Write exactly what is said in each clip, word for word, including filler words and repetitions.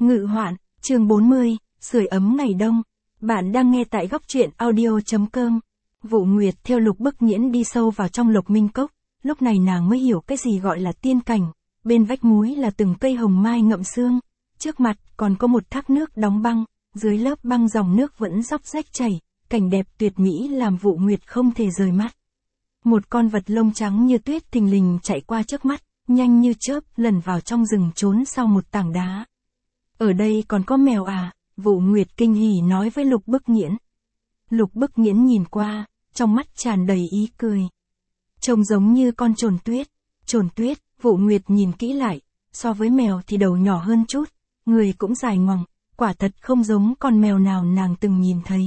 Ngự hoạn, chương bốn mươi, sưởi ấm ngày đông. Bạn đang nghe tại góc truyện audio.com. Vụ Nguyệt theo Lục Bức Nghiễn đi sâu vào trong Lộc Minh Cốc, lúc này nàng mới hiểu cái gì gọi là tiên cảnh. Bên vách núi là từng cây hồng mai ngậm sương, trước mặt còn có một thác nước đóng băng, dưới lớp băng dòng nước vẫn róc rách chảy, cảnh đẹp tuyệt mỹ làm Vụ Nguyệt không thể rời mắt. Một con vật lông trắng như tuyết thình lình chạy qua trước mắt, nhanh như chớp lẩn vào trong rừng trốn sau một tảng đá. Ở đây còn có mèo à? Vụ Nguyệt kinh hỉ nói với Lục Bức Nghiễn. Lục Bức Nghiễn nhìn qua, trong mắt tràn đầy ý cười. Trông giống như con trồn tuyết. Trồn tuyết, Vụ Nguyệt nhìn kỹ lại, so với mèo thì đầu nhỏ hơn chút, người cũng dài ngoằng, quả thật không giống con mèo nào nàng từng nhìn thấy.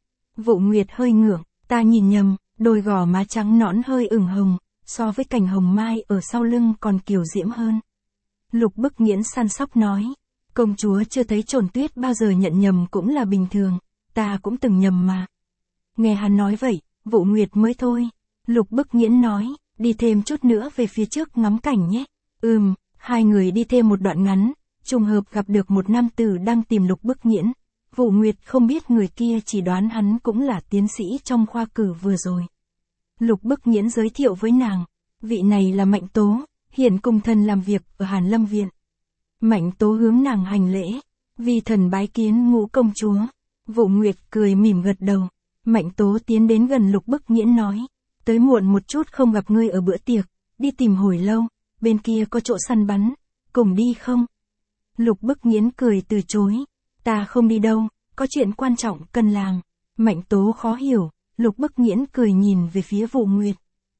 Vụ Nguyệt hơi ngượng, ta nhìn nhầm, đôi gò má trắng nõn hơi ửng hồng, so với cành hồng mai ở sau lưng còn kiều diễm hơn. Lục Bức Nghiễn săn sóc nói, công chúa chưa thấy trồn tuyết bao giờ nhận nhầm cũng là bình thường, ta cũng từng nhầm mà. Nghe hắn nói vậy, Vụ Nguyệt mới thôi. Lục Bức Nghiễn nói, đi thêm chút nữa về phía trước ngắm cảnh nhé. Ừm, hai người đi thêm một đoạn ngắn, trùng hợp gặp được một nam tử đang tìm Lục Bức Nghiễn. Vụ Nguyệt không biết người kia, chỉ đoán hắn cũng là tiến sĩ trong khoa cử vừa rồi. Lục Bức Nghiễn giới thiệu với nàng, vị này là Mạnh Tố, hiện cùng thần làm việc ở Hàn Lâm Viện. Mạnh Tố hướng nàng hành lễ, vi thần bái kiến Ngũ công chúa. Vụ Nguyệt cười mỉm gật đầu. Mạnh Tố tiến đến gần Lục Bức Nghiễn nói, tới muộn một chút không gặp ngươi ở bữa tiệc, đi tìm hồi lâu, bên kia có chỗ săn bắn, cùng đi không? Lục Bức Nghiễn cười từ chối, ta không đi đâu, có chuyện quan trọng cần làm. Mạnh Tố khó hiểu, Lục Bức Nghiễn cười nhìn về phía Vụ Nguyệt.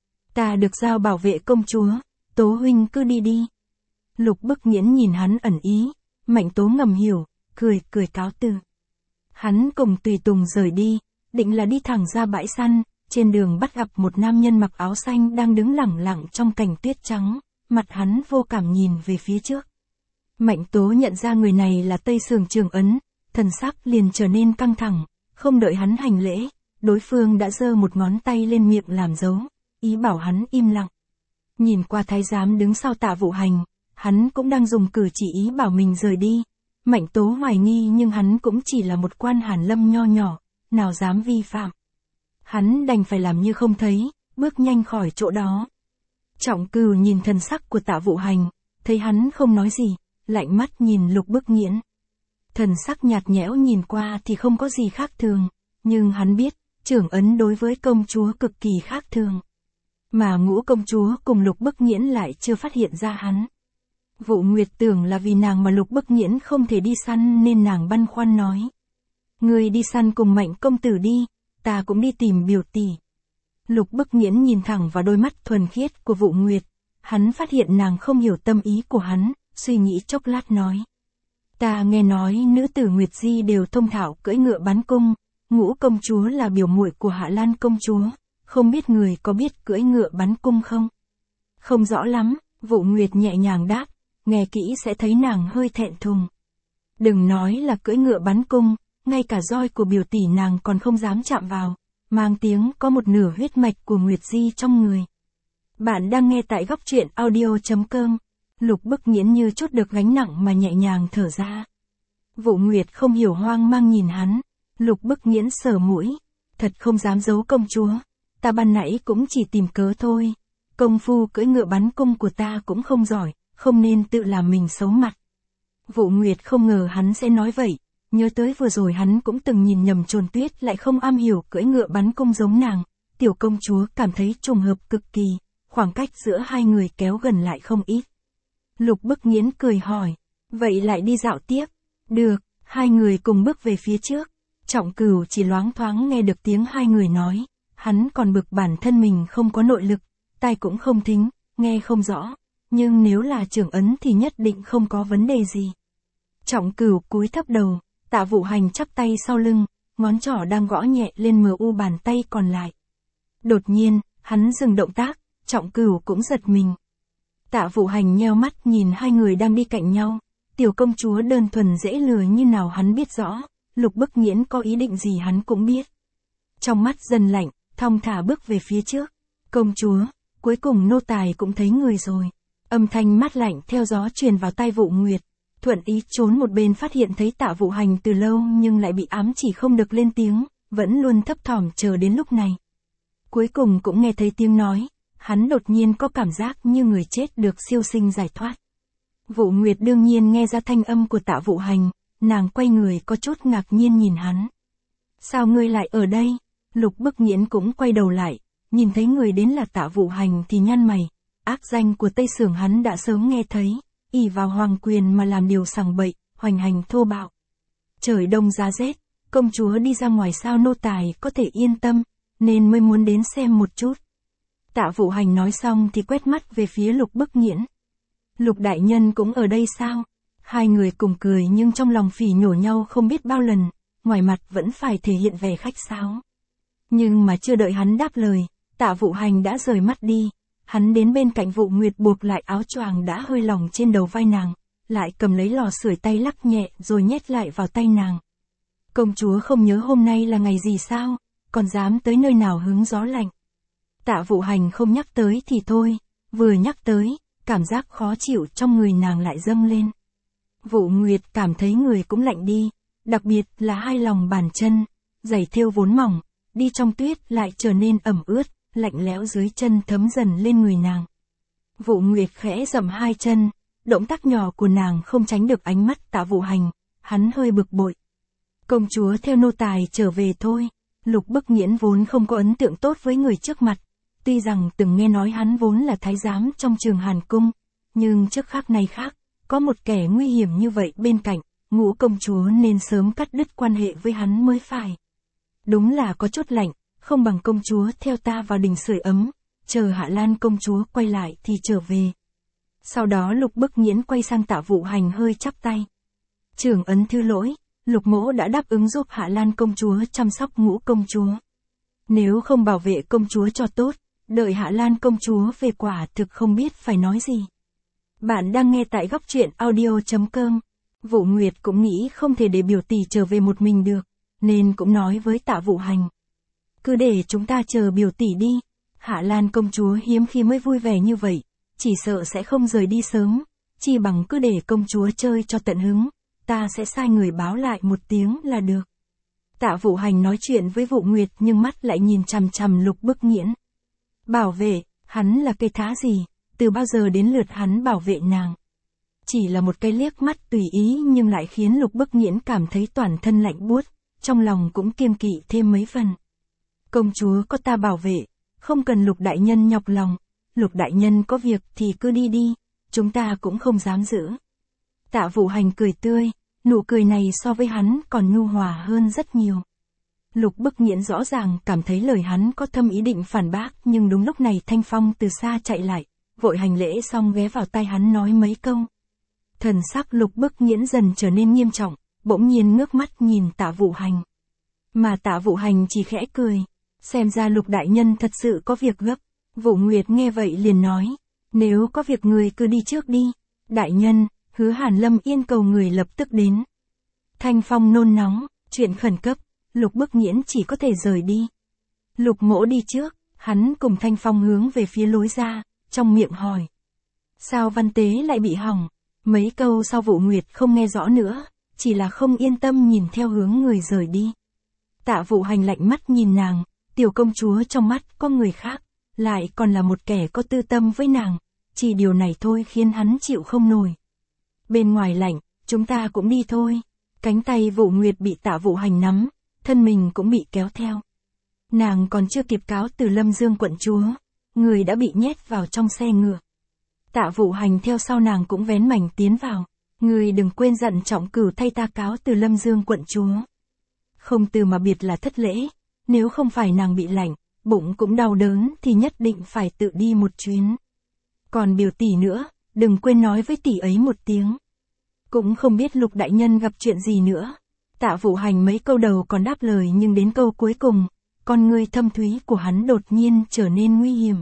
Ta được giao bảo vệ công chúa, Tố huynh cứ đi đi. Lục Bức Nghiễn nhìn hắn ẩn ý, Mạnh Tố ngầm hiểu, cười cười cáo từ. Hắn cùng tùy tùng rời đi, định là đi thẳng ra bãi săn, trên đường bắt gặp một nam nhân mặc áo xanh đang đứng lẳng lặng trong cảnh tuyết trắng, mặt hắn vô cảm nhìn về phía trước. Mạnh Tố nhận ra người này là Tây Sường Trường Ấn, thần sắc liền trở nên căng thẳng, không đợi hắn hành lễ, đối phương đã giơ một ngón tay lên miệng làm dấu, ý bảo hắn im lặng. Nhìn qua thái giám đứng sau Tạ Vụ Hành, hắn cũng đang dùng cử chỉ ý bảo mình rời đi. Mạnh Tố hoài nghi nhưng hắn cũng chỉ là một quan Hàn Lâm nho nhỏ, nào dám vi phạm. Hắn đành phải làm như không thấy, bước nhanh khỏi chỗ đó. Trọng Cửu nhìn thần sắc của Tạ Vụ Hành, thấy hắn không nói gì, lạnh mắt nhìn Lục Bức Nghiễn. Thần sắc nhạt nhẽo nhìn qua thì không có gì khác thường, nhưng hắn biết, Trưởng Ấn đối với công chúa cực kỳ khác thường. Mà Ngũ công chúa cùng Lục Bức Nghiễn lại chưa phát hiện ra hắn. Vụ Nguyệt tưởng là vì nàng mà Lục Bức Nghiễn không thể đi săn nên nàng băn khoăn nói. Người đi săn cùng Mạnh công tử đi, ta cũng đi tìm biểu tỷ. Lục Bức Nghiễn nhìn thẳng vào đôi mắt thuần khiết của Vụ Nguyệt, hắn phát hiện nàng không hiểu tâm ý của hắn, suy nghĩ chốc lát nói. Ta nghe nói nữ tử Nguyệt Di đều thông thạo cưỡi ngựa bắn cung, Ngũ công chúa là biểu muội của Hạ Lan công chúa, không biết người có biết cưỡi ngựa bắn cung không? Không rõ lắm, Vụ Nguyệt nhẹ nhàng đáp, nghe kỹ sẽ thấy nàng hơi thẹn thùng. Đừng nói là cưỡi ngựa bắn cung, ngay cả roi của biểu tỷ nàng còn không dám chạm vào, mang tiếng có một nửa huyết mạch của Nguyệt Di trong người. Bạn đang nghe tại góc truyện audio.com. Lục Bức Nghiễn như chút được gánh nặng mà nhẹ nhàng thở ra. Vụ Nguyệt không hiểu hoang mang nhìn hắn. Lục Bức Nghiễn sờ mũi, thật không dám giấu công chúa, ta ban nãy cũng chỉ tìm cớ thôi. Công phu cưỡi ngựa bắn cung của ta cũng không giỏi, không nên tự làm mình xấu mặt. Vụ Nguyệt không ngờ hắn sẽ nói vậy, nhớ tới vừa rồi hắn cũng từng nhìn nhầm trồn tuyết lại không am hiểu cưỡi ngựa bắn cung giống nàng. Tiểu công chúa cảm thấy trùng hợp cực kỳ, khoảng cách giữa hai người kéo gần lại không ít. Lục Bức Nghiễn cười hỏi, vậy lại đi dạo tiếp? Được, hai người cùng bước về phía trước. Trọng Cửu chỉ loáng thoáng nghe được tiếng hai người nói, hắn còn bực bản thân mình không có nội lực, tai cũng không thính, nghe không rõ, nhưng nếu là Trưởng Ấn thì nhất định không có vấn đề gì. Trọng Cửu cúi thấp đầu, Tạ Vụ Hành chắp tay sau lưng, ngón trỏ đang gõ nhẹ lên mờ u bàn tay còn lại. Đột nhiên, hắn dừng động tác, Trọng Cửu cũng giật mình. Tạ Vụ Hành nheo mắt nhìn hai người đang đi cạnh nhau, tiểu công chúa đơn thuần dễ lừa như nào hắn biết rõ. Lục Bức Nghiễn có ý định gì hắn cũng biết. Trong mắt dần lạnh, thong thả bước về phía trước. Công chúa, cuối cùng nô tài cũng thấy người rồi. Âm thanh mát lạnh theo gió truyền vào tai Vụ Nguyệt. thuận ý trốn một bên phát hiện thấy Tạ Vũ Hành từ lâu nhưng lại bị ám chỉ không được lên tiếng, vẫn luôn thấp thỏm chờ đến lúc này. Cuối cùng cũng nghe thấy tiếng nói, hắn đột nhiên có cảm giác như người chết được siêu sinh giải thoát. Vũ Nguyệt đương nhiên nghe ra thanh âm của Tạ Vũ Hành, nàng quay người có chút ngạc nhiên nhìn hắn. Sao ngươi lại ở đây? Lục Bức Nghiễn cũng quay đầu lại, nhìn thấy người đến là Tạ Vũ Hành thì nhăn mày, ác danh của Tây Sưởng hắn đã sớm nghe thấy, ỷ vào hoàng quyền mà làm điều sằng bậy, hoành hành thô bạo. Trời đông giá rét, công chúa đi ra ngoài sao nô tài có thể yên tâm, nên mới muốn đến xem một chút. Tạ Vũ Hành nói xong thì quét mắt về phía Lục Bức Nghiễn. Lục đại nhân cũng ở đây sao? Hai người cùng cười nhưng trong lòng phỉ nhổ nhau không biết bao lần, ngoài mặt vẫn phải thể hiện vẻ khách sáo. Nhưng mà chưa đợi hắn đáp lời, Tạ Vũ Hành đã rời mắt đi, hắn đến bên cạnh Vũ Nguyệt buộc lại áo choàng đã hơi lỏng trên đầu vai nàng, lại cầm lấy lò sưởi tay lắc nhẹ rồi nhét lại vào tay nàng. Công chúa không nhớ hôm nay là ngày gì sao, còn dám tới nơi nào hứng gió lạnh. Tạ Vũ Hành không nhắc tới thì thôi, vừa nhắc tới, cảm giác khó chịu trong người nàng lại dâng lên. Vũ Nguyệt cảm thấy người cũng lạnh đi, đặc biệt là hai lòng bàn chân, giày thêu vốn mỏng, đi trong tuyết lại trở nên ẩm ướt, lạnh lẽo dưới chân thấm dần lên người nàng. Vũ Nguyệt khẽ dậm hai chân, động tác nhỏ của nàng không tránh được ánh mắt Tạ Vũ Hành, hắn hơi bực bội. Công chúa theo nô tài trở về thôi. Lục Bức Nghiễn vốn không có ấn tượng tốt với người trước mặt, tuy rằng từng nghe nói hắn vốn là thái giám trong Trường Hàn Cung, nhưng trước khác này khác, có một kẻ nguy hiểm như vậy bên cạnh, Ngũ công chúa nên sớm cắt đứt quan hệ với hắn mới phải. Đúng là có chút lạnh, không bằng công chúa theo ta vào đình sưởi ấm, chờ Hạ Lan công chúa quay lại thì trở về. Sau đó Lục Bức Nghiễn quay sang Tạ Vũ Hành hơi chắp tay. Trưởng ấn thứ lỗi, Lục mỗ đã đáp ứng giúp Hạ Lan công chúa chăm sóc Ngũ công chúa. Nếu không bảo vệ công chúa cho tốt, đợi Hạ Lan công chúa về quả thực không biết phải nói gì. Bạn đang nghe tại góc truyện audio chấm com. Vũ Nguyệt cũng nghĩ không thể để biểu tỷ trở về một mình được, nên cũng nói với Tạ Vũ Hành. Cứ để chúng ta chờ biểu tỷ đi, Hạ Lan công chúa hiếm khi mới vui vẻ như vậy, chỉ sợ sẽ không rời đi sớm, chỉ bằng cứ để công chúa chơi cho tận hứng, ta sẽ sai người báo lại một tiếng là được. Tạ Vũ Hành nói chuyện với Vũ Nguyệt nhưng mắt lại nhìn chằm chằm Lục Bức Nghiễn. Bảo vệ, hắn là cây thá gì, từ bao giờ đến lượt hắn bảo vệ nàng. Chỉ là một cái liếc mắt tùy ý nhưng lại khiến Lục Bức Nghiễn cảm thấy toàn thân lạnh buốt, trong lòng cũng kiêng kỵ thêm mấy phần. Công chúa có ta bảo vệ, không cần Lục đại nhân nhọc lòng, Lục đại nhân có việc thì cứ đi đi, chúng ta cũng không dám giữ. Tạ Vũ Hành cười tươi, nụ cười này so với hắn còn nhu hòa hơn rất nhiều. Lục Bức Nghiễn rõ ràng cảm thấy lời hắn có thâm ý định phản bác, nhưng đúng lúc này Thanh Phong từ xa chạy lại, vội hành lễ xong ghé vào tai hắn nói mấy câu. Thần sắc Lục Bức Nghiễn dần trở nên nghiêm trọng, bỗng nhiên ngước mắt nhìn Tạ Vũ Hành. Mà Tạ Vũ Hành chỉ khẽ cười, xem ra Lục đại nhân thật sự có việc gấp. Vũ Nguyệt nghe vậy liền nói, nếu có việc người cứ đi trước đi, đại nhân, Hứa Hàn Lâm Yên cầu người lập tức đến. Thanh Phong nôn nóng, chuyện khẩn cấp, Lục Bức Nghiễn chỉ có thể rời đi. Lục mỗ đi trước, hắn cùng Thanh Phong hướng về phía lối ra, trong miệng hỏi. Sao văn tế lại bị hỏng? Mấy câu sau Vũ Nguyệt không nghe rõ nữa, chỉ là không yên tâm nhìn theo hướng người rời đi. Tạ Vũ Hành lạnh mắt nhìn nàng, tiểu công chúa trong mắt có người khác, lại còn là một kẻ có tư tâm với nàng, chỉ điều này thôi khiến hắn chịu không nổi. Bên ngoài lạnh, chúng ta cũng đi thôi. Cánh tay Vũ Nguyệt bị Tạ Vũ Hành nắm, thân mình cũng bị kéo theo. Nàng còn chưa kịp cáo từ Lâm Dương quận chúa, người đã bị nhét vào trong xe ngựa. Tạ Vũ Hành theo sau nàng cũng vén mảnh tiến vào, người đừng quên dặn trọng cửu thay ta cáo từ Lâm Dương quận chúa. Không từ mà biệt là thất lễ, nếu không phải nàng bị lạnh, bụng cũng đau đớn thì nhất định phải tự đi một chuyến. Còn biểu tỷ nữa, đừng quên nói với tỷ ấy một tiếng. Cũng không biết Lục đại nhân gặp chuyện gì nữa. Tạ Vũ Hành mấy câu đầu còn đáp lời nhưng đến câu cuối cùng, con ngươi thâm thúy của hắn đột nhiên trở nên nguy hiểm.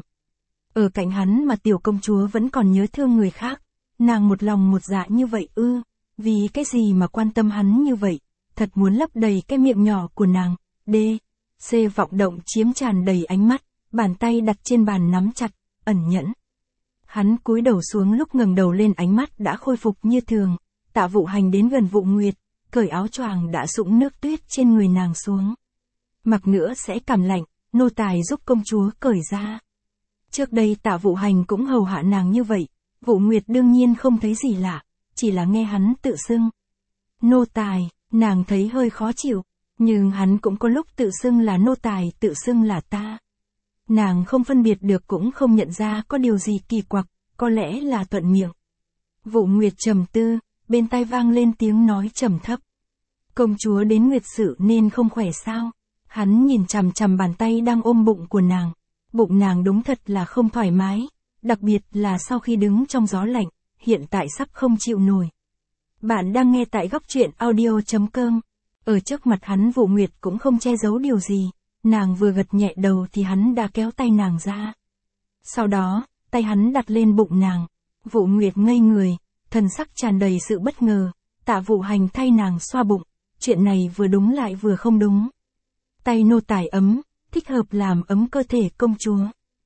Ở cạnh hắn mà tiểu công chúa vẫn còn nhớ thương người khác, nàng một lòng một dạ như vậy ư, vì cái gì mà quan tâm hắn như vậy, thật muốn lấp đầy cái miệng nhỏ của nàng. D. C vọng động chiếm tràn đầy ánh mắt, bàn tay đặt trên bàn nắm chặt, ẩn nhẫn. Hắn cúi đầu xuống lúc ngẩng đầu lên ánh mắt đã khôi phục như thường, Tạ Tạ Vũ Hành đến gần Vũ Nguyệt, cởi áo choàng đã sũng nước tuyết trên người nàng xuống. Mặc nữa sẽ cảm lạnh, nô tài giúp công chúa cởi ra. Trước đây Tạ Vũ Hành cũng hầu hạ nàng như vậy, Vũ Nguyệt đương nhiên không thấy gì lạ, chỉ là nghe hắn tự xưng nô tài, nàng thấy hơi khó chịu, nhưng hắn cũng có lúc tự xưng là nô tài, tự xưng là ta. Nàng không phân biệt được cũng không nhận ra có điều gì kỳ quặc, có lẽ là thuận miệng. Vũ Nguyệt trầm tư, bên tai vang lên tiếng nói trầm thấp. Công chúa đến nguyệt sự nên không khỏe sao? Hắn nhìn chằm chằm bàn tay đang ôm bụng của nàng. Bụng nàng đúng thật là không thoải mái, đặc biệt là sau khi đứng trong gió lạnh, hiện tại sắp không chịu nổi. Bạn đang nghe tại góc truyện audio chấm com. Ở trước mặt hắn Vũ Nguyệt cũng không che giấu điều gì, nàng vừa gật nhẹ đầu thì hắn đã kéo tay nàng ra. Sau đó, tay hắn đặt lên bụng nàng. Vũ Nguyệt ngây người, thần sắc tràn đầy sự bất ngờ. Tạ Vũ Hành thay nàng xoa bụng, chuyện này vừa đúng lại vừa không đúng. Tay nô tài ấm, thích hợp làm ấm cơ thể công chúa.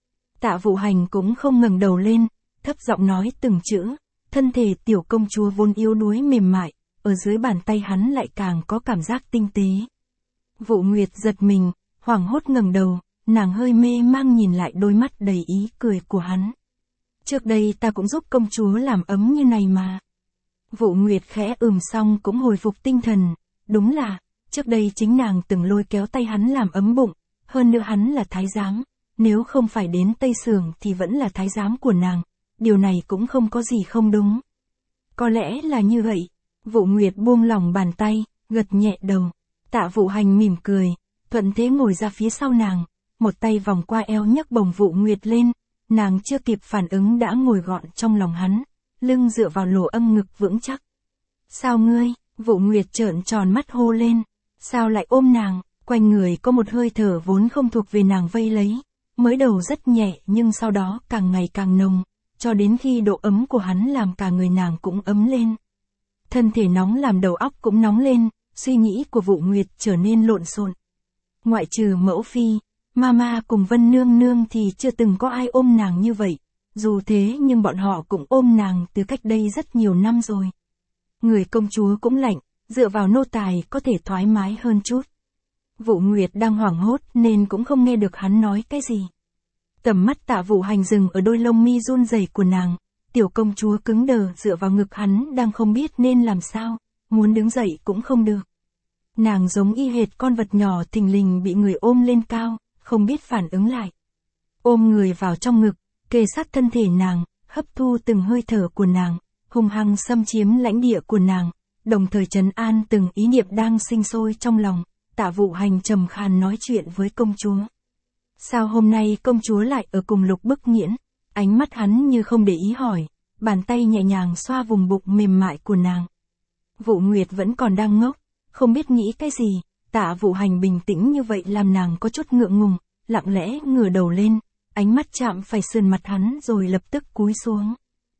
Tạ Vũ Hành cũng không ngẩng đầu lên, thấp giọng nói từng chữ, thân thể tiểu công chúa vốn yếu đuối mềm mại, ở dưới bàn tay hắn lại càng có cảm giác tinh tế. Vũ Nguyệt giật mình, hoảng hốt ngẩng đầu, nàng hơi mê mang nhìn lại đôi mắt đầy ý cười của hắn. Trước đây ta cũng giúp công chúa làm ấm như này mà. Vũ Nguyệt khẽ ừm xong cũng hồi phục tinh thần, đúng là, trước đây chính nàng từng lôi kéo tay hắn làm ấm bụng, hơn nữa hắn là thái giám, nếu không phải đến Tây Sưởng thì vẫn là thái giám của nàng, điều này cũng không có gì không đúng. Có lẽ là như vậy, Vũ Nguyệt buông lỏng bàn tay, gật nhẹ đầu. Tạ Vũ Hành mỉm cười, thuận thế ngồi ra phía sau nàng, một tay vòng qua eo nhấc bổng Vũ Nguyệt lên, nàng chưa kịp phản ứng đã ngồi gọn trong lòng hắn, lưng dựa vào lỗ âm ngực vững chắc. Sao ngươi? Vũ Nguyệt trợn tròn mắt hô lên, sao lại ôm nàng? Quanh người có một hơi thở vốn không thuộc về nàng vây lấy, mới đầu rất nhẹ nhưng sau đó càng ngày càng nồng, cho đến khi độ ấm của hắn làm cả người nàng cũng ấm lên. Thân thể nóng làm đầu óc cũng nóng lên, suy nghĩ của Vũ Nguyệt trở nên lộn xộn. Ngoại trừ Mẫu Phi, Mama cùng Vân Nương Nương thì chưa từng có ai ôm nàng như vậy, dù thế nhưng bọn họ cũng ôm nàng từ cách đây rất nhiều năm rồi. Người công chúa cũng lạnh, dựa vào nô tài có thể thoải mái hơn chút. Vũ Nguyệt đang hoảng hốt nên cũng không nghe được hắn nói cái gì. Tầm mắt Tạ Vũ Hành dừng ở đôi lông mi run rẩy của nàng, tiểu công chúa cứng đờ dựa vào ngực hắn đang không biết nên làm sao, muốn đứng dậy cũng không được. Nàng giống y hệt con vật nhỏ thình lình bị người ôm lên cao, không biết phản ứng lại. Ôm người vào trong ngực, kề sát thân thể nàng, hấp thu từng hơi thở của nàng, hung hăng xâm chiếm lãnh địa của nàng, đồng thời trấn an từng ý niệm đang sinh sôi trong lòng. Tạ Vũ Hành trầm khan nói chuyện với công chúa. Sao hôm nay công chúa lại ở cùng Lục Bức Nghiễn? Ánh mắt hắn như không để ý hỏi, bàn tay nhẹ nhàng xoa vùng bụng mềm mại của nàng. Vũ Nguyệt vẫn còn đang ngốc, không biết nghĩ cái gì. Tạ Vũ Hành bình tĩnh như vậy làm nàng có chút ngượng ngùng, lặng lẽ ngửa đầu lên, ánh mắt chạm phải sườn mặt hắn rồi lập tức cúi xuống.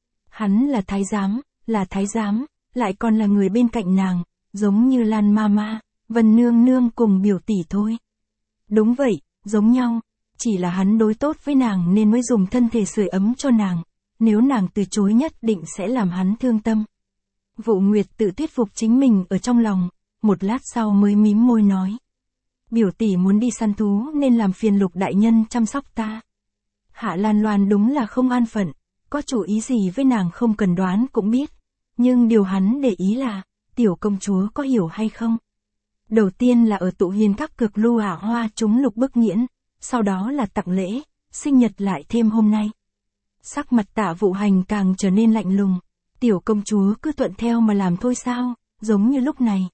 Hắn là thái giám, là thái giám, lại còn là người bên cạnh nàng, giống như Lan Mama, Vân Nương Nương cùng biểu tỷ thôi. Đúng vậy, giống nhau, chỉ là hắn đối tốt với nàng nên mới dùng thân thể sưởi ấm cho nàng, nếu nàng từ chối nhất định sẽ làm hắn thương tâm. Vũ Nguyệt tự thuyết phục chính mình ở trong lòng, một lát sau mới mím môi nói. Biểu tỷ muốn đi săn thú nên làm phiền Lục đại nhân chăm sóc ta. Hạ Lan Loan đúng là không an phận, có chủ ý gì với nàng không cần đoán cũng biết, nhưng điều hắn để ý là, tiểu công chúa có hiểu hay không? Đầu tiên là ở tụ hiền các cực lưu ả hoa chúng Lục Bức Nghiễn, sau đó là tặng lễ, sinh nhật lại thêm hôm nay. Sắc mặt Tạ Vũ Hành càng trở nên lạnh lùng, tiểu công chúa cứ thuận theo mà làm thôi sao, giống như lúc này.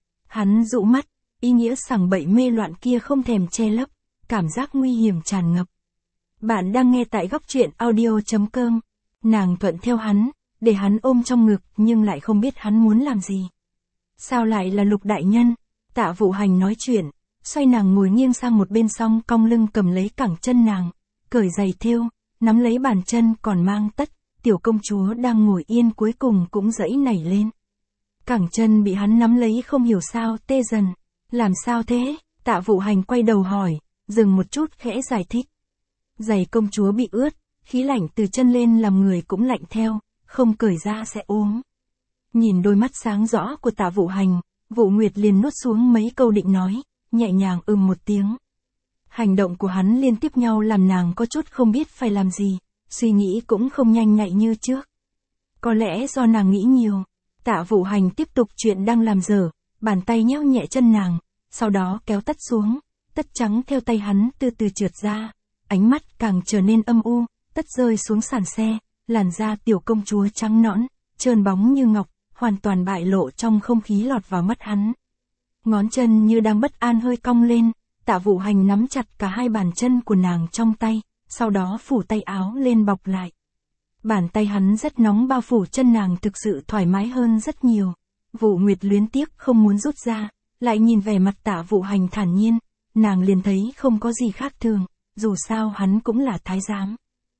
Hắn dụ mắt, ý nghĩa sảng bậy mê loạn kia không thèm che lấp, cảm giác nguy hiểm tràn ngập. Bạn đang nghe tại góc truyện audio chấm com. Nàng thuận theo hắn, để hắn ôm trong ngực nhưng lại không biết hắn muốn làm gì. Sao lại là Lục đại nhân? Tạ Vũ Hành nói chuyện, xoay nàng ngồi nghiêng sang một bên song cong lưng cầm lấy cẳng chân nàng, cởi giày thêu, nắm lấy bàn chân còn mang tất, tiểu công chúa đang ngồi yên cuối cùng cũng giãy nảy lên. Cẳng chân bị hắn nắm lấy không hiểu sao tê dần, làm sao thế? Tạ Vũ Hành quay đầu hỏi, dừng một chút khẽ giải thích. Giày công chúa bị ướt, khí lạnh từ chân lên làm người cũng lạnh theo, không cởi ra sẽ ốm. Nhìn đôi mắt sáng rõ của Tạ Vũ Hành, Vũ Nguyệt liền nuốt xuống mấy câu định nói, nhẹ nhàng ừm một tiếng. Hành động của hắn liên tiếp nhau làm nàng có chút không biết phải làm gì, suy nghĩ cũng không nhanh nhạy như trước. Có lẽ do nàng nghĩ nhiều, Tạ Vũ Hành tiếp tục chuyện đang làm dở, bàn tay nhéo nhẹ chân nàng, sau đó kéo tất xuống, tất trắng theo tay hắn từ từ trượt ra, ánh mắt càng trở nên âm u, tất rơi xuống sàn xe, làn da tiểu công chúa trắng nõn, trơn bóng như ngọc, hoàn toàn bại lộ trong không khí lọt vào mắt hắn. Ngón chân như đang bất an hơi cong lên, Tạ Vũ Hành nắm chặt cả hai bàn chân của nàng trong tay, sau đó phủ tay áo lên bọc lại. Bàn tay hắn rất nóng bao phủ chân nàng thực sự thoải mái hơn rất nhiều. Vũ Nguyệt luyến tiếc không muốn rút ra, lại nhìn vẻ mặt Tạ Vũ Hành thản nhiên, nàng liền thấy không có gì khác thường, dù sao hắn cũng là thái giám.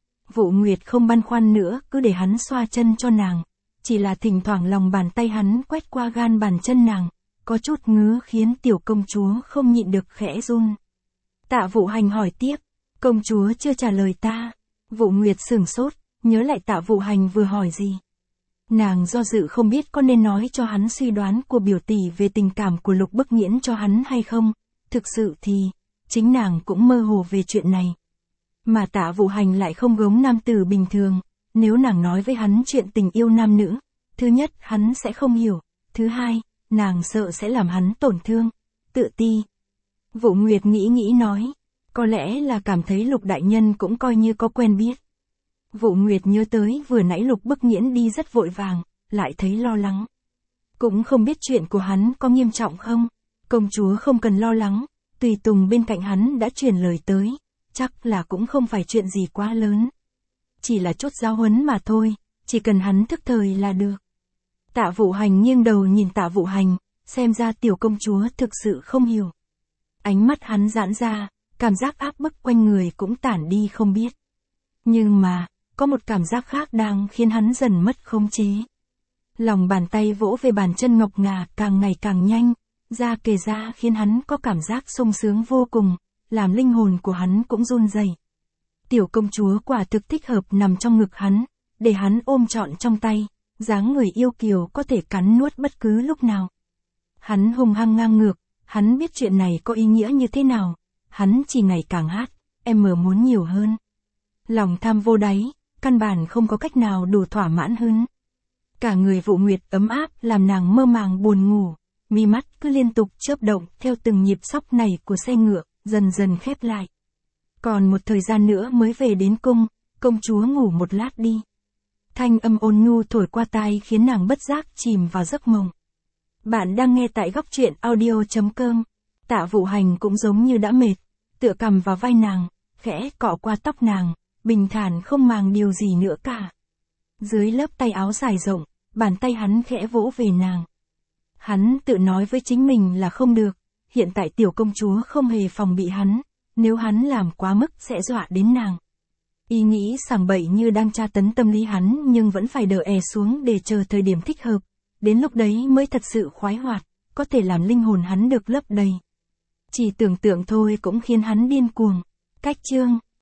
Vũ Nguyệt không băn khoăn nữa, cứ để hắn xoa chân cho nàng, chỉ là thỉnh thoảng lòng bàn tay hắn quét qua gan bàn chân nàng, có chút ngứa khiến tiểu công chúa không nhịn được khẽ run. Tạ Vũ Hành hỏi tiếp, công chúa chưa trả lời ta. Vũ Nguyệt sửng sốt, nhớ lại Tạ Vũ Hành vừa hỏi gì. Nàng do dự không biết có nên nói cho hắn suy đoán của biểu tỷ về tình cảm của Lục Bức Nghiễn cho hắn hay không. Thực sự thì, chính nàng cũng mơ hồ về chuyện này. Mà Tạ Vũ Hành lại không giống nam tử bình thường, nếu nàng nói với hắn chuyện tình yêu nam nữ, thứ nhất hắn sẽ không hiểu, thứ hai, nàng sợ sẽ làm hắn tổn thương, tự ti. Vũ Nguyệt nghĩ nghĩ nói, có lẽ là cảm thấy Lục đại nhân cũng coi như có quen biết. Vũ Nguyệt nhớ tới vừa nãy Lục Bức Nghiễn đi rất vội vàng, lại thấy lo lắng. Cũng không biết chuyện của hắn có nghiêm trọng không, công chúa không cần lo lắng, tùy tùng bên cạnh hắn đã truyền lời tới, chắc là cũng không phải chuyện gì quá lớn. Chỉ là chút giáo huấn mà thôi, chỉ cần hắn thức thời là được. Tạ Vũ Hành nghiêng đầu nhìn Tạ Vũ Hành, xem ra tiểu công chúa thực sự không hiểu. Ánh mắt hắn giãn ra, cảm giác áp bức quanh người cũng tản đi không biết. Nhưng mà, có một cảm giác khác đang khiến hắn dần mất khống chế. Lòng bàn tay vỗ về bàn chân ngọc ngà càng ngày càng nhanh, da kề da khiến hắn có cảm giác sung sướng vô cùng, làm linh hồn của hắn cũng run rẩy. Tiểu công chúa quả thực thích hợp nằm trong ngực hắn, để hắn ôm trọn trong tay, dáng người yêu kiều có thể cắn nuốt bất cứ lúc nào. Hắn hung hăng ngang ngược, hắn biết chuyện này có ý nghĩa như thế nào, hắn chỉ ngày càng hát, em mở muốn nhiều hơn. Lòng tham vô đáy, căn bản không có cách nào đủ thỏa mãn hơn. Cả người Vũ Nguyệt ấm áp làm nàng mơ màng buồn ngủ, mi mắt cứ liên tục chớp động theo từng nhịp xóc này của xe ngựa, dần dần khép lại. Còn một thời gian nữa mới về đến cung, công chúa ngủ một lát đi. Thanh âm ôn nhu thổi qua tai khiến nàng bất giác chìm vào giấc mộng. Bạn đang nghe tại góc truyện audio chấm com. Tạ Vũ Hành cũng giống như đã mệt, tựa cằm vào vai nàng, khẽ cọ qua tóc nàng, bình thản không màng điều gì nữa cả. Dưới lớp tay áo dài rộng, bàn tay hắn khẽ vỗ về nàng. Hắn tự nói với chính mình là không được, hiện tại tiểu công chúa không hề phòng bị hắn, nếu hắn làm quá mức sẽ dọa đến nàng. Ý nghĩ sảng bậy như đang tra tấn tâm lý hắn nhưng vẫn phải đỡ è xuống để chờ thời điểm thích hợp, đến lúc đấy mới thật sự khoái hoạt, có thể làm linh hồn hắn được lấp đầy. Chỉ tưởng tượng thôi cũng khiến hắn điên cuồng. Cách chương